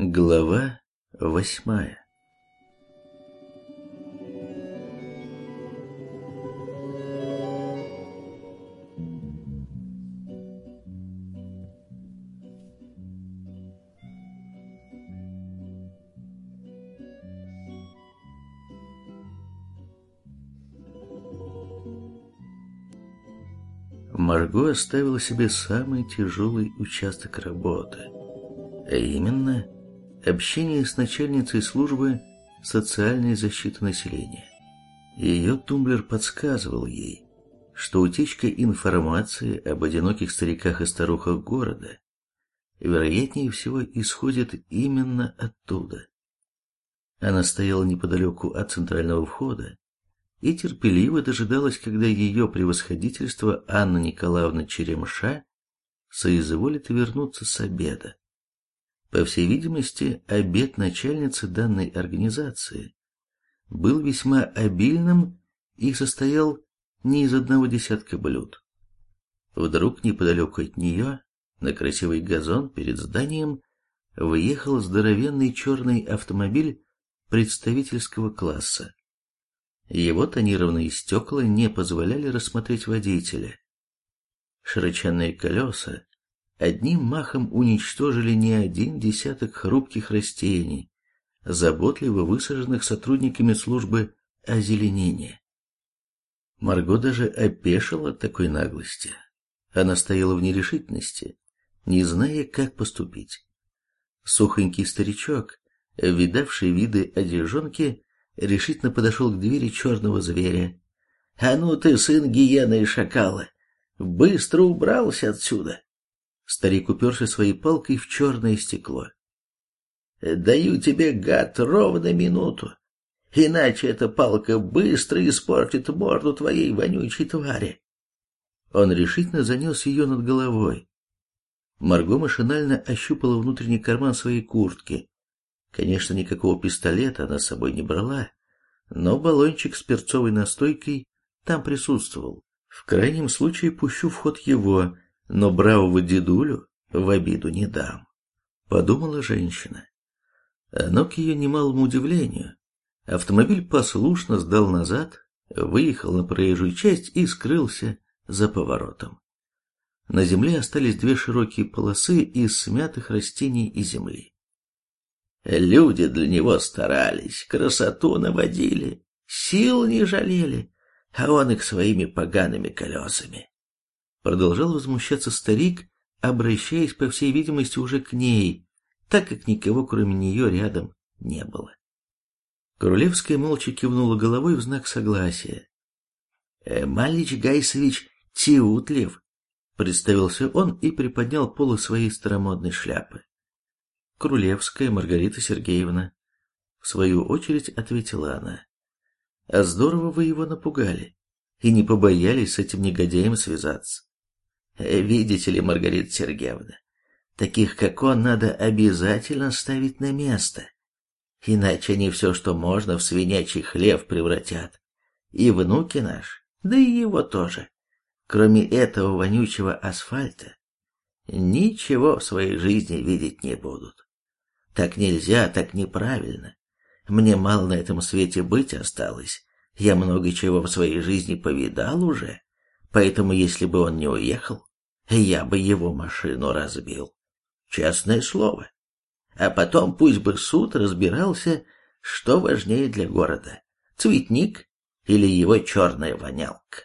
Глава 8. Марго оставила себе самый тяжелый участок работы, а именно общение с начальницей службы социальной защиты населения. Ее тумблер подсказывал ей, что утечка информации об одиноких стариках и старухах города вероятнее всего исходит именно оттуда. Она стояла неподалеку от центрального входа и терпеливо дожидалась, когда ее превосходительство Анна Николаевна Черемша соизволит вернуться с обеда. По всей видимости, обед начальницы данной организации был весьма обильным и состоял не из одного десятка блюд. Вдруг неподалеку от нее, на красивый газон перед зданием, выехал здоровенный черный автомобиль представительского класса. Его тонированные стекла не позволяли рассмотреть водителя. Широченные колеса одним махом уничтожили не один десяток хрупких растений, заботливо высаженных сотрудниками службы озеленения. Марго даже опешила от такой наглости. Она стояла в нерешительности, не зная, как поступить. Сухонький старичок, видавший виды одежонки, решительно подошел к двери черного зверя. «А ну ты, сын гиены и шакала, быстро убрался отсюда!» Старик уперся своей палкой в черное стекло. «Даю тебе, гад, ровно минуту, иначе эта палка быстро испортит морду твоей вонючей твари!» Он решительно занес ее над головой. Марго машинально ощупала внутренний карман своей куртки. Конечно, никакого пистолета она с собой не брала, но баллончик с перцовой настойкой там присутствовал. В крайнем случае пущу в ход его, но бравого дедулю в обиду не дам, подумала женщина. Но к ее немалому удивлению, автомобиль послушно сдал назад, выехал на проезжую часть и скрылся за поворотом. На земле остались две широкие полосы из смятых растений и земли. Люди для него старались, красоту наводили, сил не жалели, а он их своими погаными колесами. Продолжал возмущаться старик, обращаясь, по всей видимости, уже к ней, так как никого кроме нее рядом не было. Крулевская молча кивнула головой в знак согласия. «Малич Гайсович Тиутлев», — представился он и приподнял полы своей старомодной шляпы. «Крулевская Маргарита Сергеевна», — в свою очередь ответила она. «А здорово вы его напугали и не побоялись с этим негодяем связаться. Видите ли, Маргарита Сергеевна, таких как он надо обязательно ставить на место, иначе они все, что можно, в свинячий хлев превратят. И внуки наши, да и его тоже, кроме этого вонючего асфальта, ничего в своей жизни видеть не будут. Так нельзя, так неправильно. Мне мало на этом свете быть осталось. Я много чего в своей жизни повидал уже. Поэтому, если бы он не уехал, я бы его машину разбил. Честное слово. А потом пусть бы суд разбирался, что важнее для города. Цветник или его черная вонялка.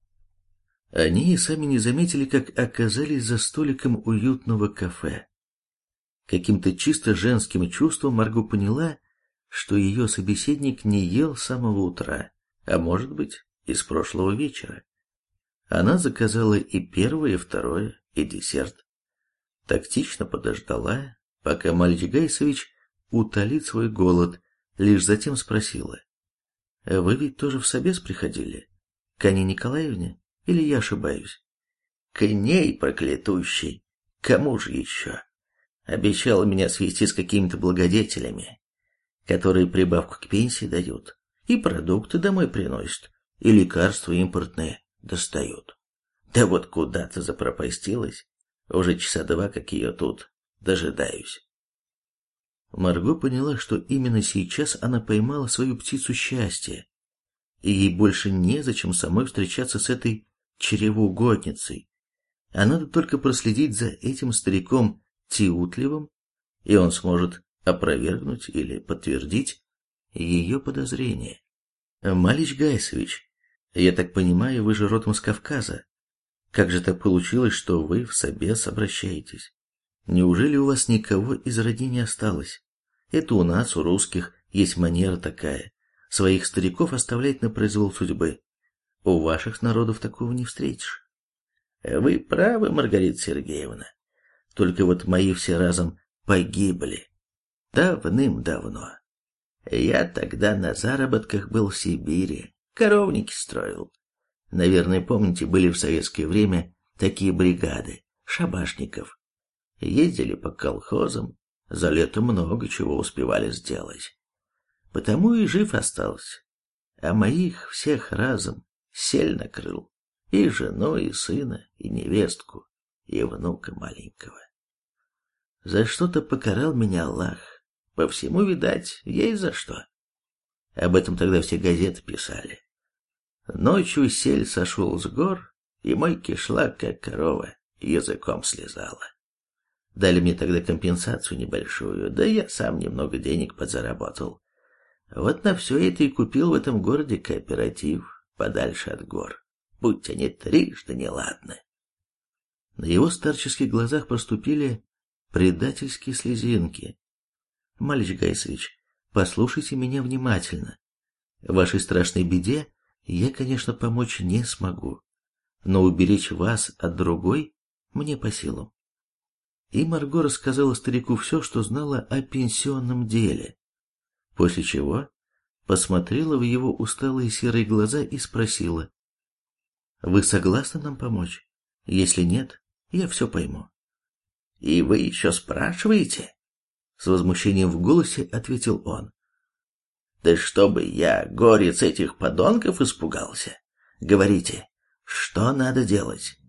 Они и сами не заметили, как оказались за столиком уютного кафе. Каким-то чисто женским чувством Марго поняла, что ее собеседник не ел с самого утра, а может быть, и с прошлого вечера. Она заказала и первое, и второе, и десерт. Тактично подождала, пока Малич Гайсович утолит свой голод, лишь затем спросила: «Вы ведь тоже в собес приходили? К Анне Николаевне? Или я ошибаюсь?» «К ней, проклятущей! Кому же еще? Обещала меня свести с какими-то благодетелями, которые прибавку к пенсии дают, и продукты домой приносят, и лекарства импортные достают. Да вот куда-то запропастилась, уже часа два, как ее тут дожидаюсь». Марго поняла, что именно сейчас она поймала свою птицу счастья, и ей больше незачем самой встречаться с этой чревоугодницей. А надо только проследить за этим стариком Тиутливым, и он сможет опровергнуть или подтвердить ее подозрения. Малич Гайсович, я так понимаю, вы же родом с Кавказа. Как же так получилось, что вы в собес обращаетесь? Неужели у вас никого из родни не осталось? Это у нас, у русских, есть манера такая. Своих стариков оставлять на произвол судьбы. У ваших народов такого не встретишь. Вы правы, Маргарита Сергеевна. Только вот мои все разом погибли. Давным-давно. Я тогда на заработках был в Сибири, коровники строил. Наверное, помните, были в советское время такие бригады, шабашников. Ездили по колхозам, за лето много чего успевали сделать. Потому и жив остался. А моих всех разом сель накрыл. И жену, и сына, и невестку, и внука маленького. За что-то покарал меня Аллах. По всему, видать, есть за что. Об этом тогда все газеты писали. Ночью сель сошел с гор, и мой кишлак, как корова, языком слезала. Дали мне тогда компенсацию небольшую, да я сам немного денег подзаработал. Вот на все это и купил в этом городе кооператив, подальше от гор. Будь они трижды неладны. На его старческих глазах проступили предательские слезинки. Малич Гайсович, послушайте меня внимательно. В вашей страшной беде я, конечно, помочь не смогу, но уберечь вас от другой мне по силам. И Марго рассказала старику все, что знала о пенсионном деле, после чего посмотрела в его усталые серые глаза и спросила: «Вы согласны нам помочь? Если нет, я все пойму». «И вы еще спрашиваете?» С возмущением в голосе ответил он. «Да чтобы я, горец этих подонков, испугался. Говорите, что надо делать?»